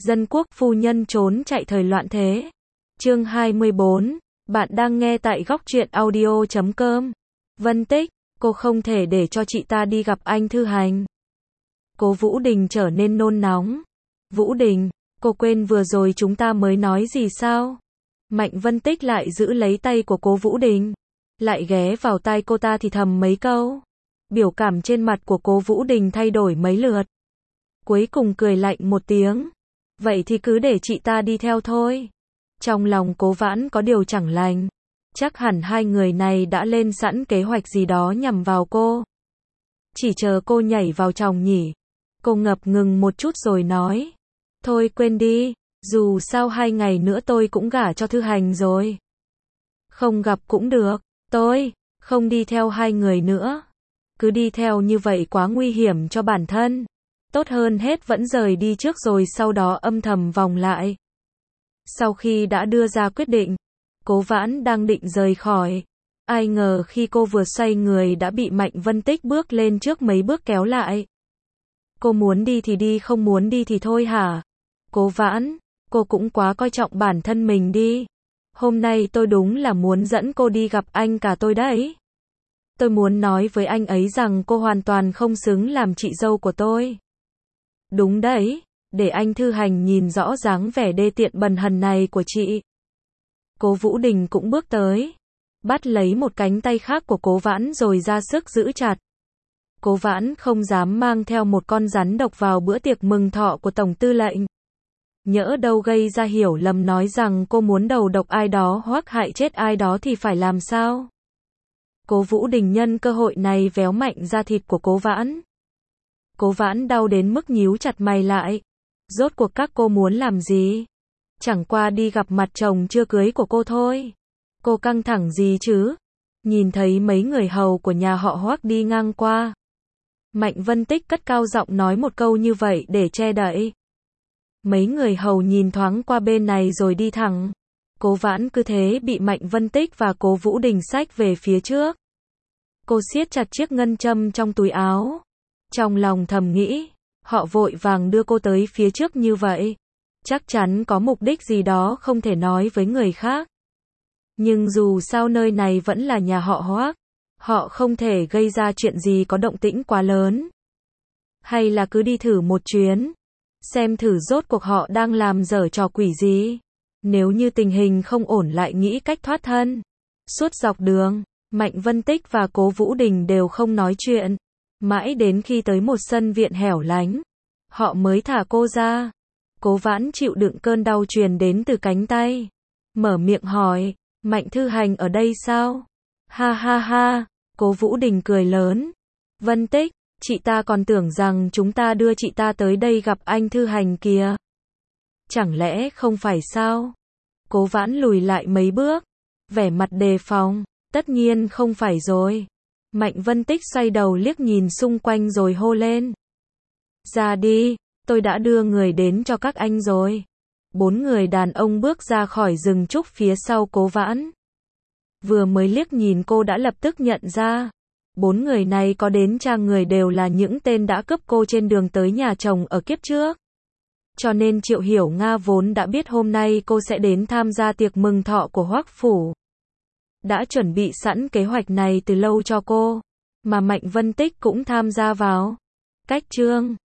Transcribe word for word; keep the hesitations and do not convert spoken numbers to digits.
Dân quốc phu nhân trốn chạy thời loạn thế. Chương hai mươi bốn. Bạn đang nghe tại góc truyện audio chấm com. Vân Tích, cô không thể để cho chị ta đi gặp anh Thư Hành. Cố Vũ Đình trở nên nôn nóng. Vũ Đình, cô quên vừa rồi chúng ta mới nói gì sao? Mạnh Vân Tích lại giữ lấy tay của Cố Vũ Đình, lại ghé vào tai cô ta thì thầm mấy câu. Biểu cảm trên mặt của Cố Vũ Đình thay đổi mấy lượt. Cuối cùng cười lạnh một tiếng. Vậy thì cứ để chị ta đi theo thôi. Trong lòng Cố Vãn có điều chẳng lành. Chắc hẳn hai người này đã lên sẵn kế hoạch gì đó nhằm vào cô. Chỉ chờ cô nhảy vào chòng nhỉ. Cô ngập ngừng một chút rồi nói. Thôi quên đi, dù sao hai ngày nữa tôi cũng gả cho Thư Hành rồi. Không gặp cũng được, tôi không đi theo hai người nữa. Cứ đi theo như vậy quá nguy hiểm cho bản thân. Tốt hơn hết vẫn rời đi trước rồi sau đó âm thầm vòng lại. Sau khi đã đưa ra quyết định, Cố Vãn đang định rời khỏi. Ai ngờ khi cô vừa xoay người đã bị Mạnh Vân Tích bước lên trước mấy bước kéo lại. Cô muốn đi thì đi, không muốn đi thì thôi hả? Cố Vãn, cô cũng quá coi trọng bản thân mình đi. Hôm nay tôi đúng là muốn dẫn cô đi gặp anh cả tôi đấy. Tôi muốn nói với anh ấy rằng cô hoàn toàn không xứng làm chị dâu của tôi. Đúng đấy, để anh Thư Hành nhìn rõ dáng vẻ đê tiện bần hần này của chị. Cố Vũ Đình cũng bước tới, bắt lấy một cánh tay khác của Cố Vãn rồi ra sức giữ chặt. Cố Vãn không dám mang theo một con rắn độc vào bữa tiệc mừng thọ của Tổng Tư lệnh. Nhỡ đâu gây ra hiểu lầm nói rằng cô muốn đầu độc ai đó hoặc hại chết ai đó thì phải làm sao? Cố Vũ Đình nhân cơ hội này véo mạnh da thịt của Cố Vãn. Cố Vãn đau đến mức nhíu chặt mày lại. Rốt cuộc các cô muốn làm gì? Chẳng qua đi gặp mặt chồng chưa cưới của cô thôi. Cô căng thẳng gì chứ? Nhìn thấy mấy người hầu của nhà họ Hoắc đi ngang qua. Mạnh Vân Tích cất cao giọng nói một câu như vậy để che đậy. Mấy người hầu nhìn thoáng qua bên này rồi đi thẳng. Cố Vãn cứ thế bị Mạnh Vân Tích và Cố Vũ Đình xách về phía trước. Cô siết chặt chiếc ngân châm trong túi áo. Trong lòng thầm nghĩ, họ vội vàng đưa cô tới phía trước như vậy. Chắc chắn có mục đích gì đó không thể nói với người khác. Nhưng dù sao nơi này vẫn là nhà họ Hoắc. Họ không thể gây ra chuyện gì có động tĩnh quá lớn. Hay là cứ đi thử một chuyến. Xem thử rốt cuộc họ đang làm dở trò quỷ gì. Nếu như tình hình không ổn lại nghĩ cách thoát thân. Suốt dọc đường, Mạnh Vân Tích và Cố Vũ Đình đều không nói chuyện. Mãi đến khi tới một sân viện hẻo lánh, họ mới thả cô ra. Cố Vãn chịu đựng cơn đau truyền đến từ cánh tay. Mở miệng hỏi, Mạnh Thư Hành ở đây sao? Ha ha ha, Cố Vũ Đình cười lớn. Vân Tích, chị ta còn tưởng rằng chúng ta đưa chị ta tới đây gặp anh Thư Hành kìa. Chẳng lẽ không phải sao? Cố Vãn lùi lại mấy bước, vẻ mặt đề phòng. Tất nhiên không phải rồi. Mạnh Vân Tích xoay đầu liếc nhìn xung quanh rồi hô lên. Ra đi, tôi đã đưa người đến cho các anh rồi. Bốn người đàn ông bước ra khỏi rừng trúc phía sau Cố Vãn. Vừa mới liếc nhìn cô đã lập tức nhận ra. Bốn người này có đến cha người đều là những tên đã cướp cô trên đường tới nhà chồng ở kiếp trước. Cho nên Triệu Hiểu Nga vốn đã biết hôm nay cô sẽ đến tham gia tiệc mừng thọ của Hoắc phủ. Đã chuẩn bị sẵn kế hoạch này từ lâu cho cô. Mà Mạnh Vân Tích cũng tham gia vào. Cách chương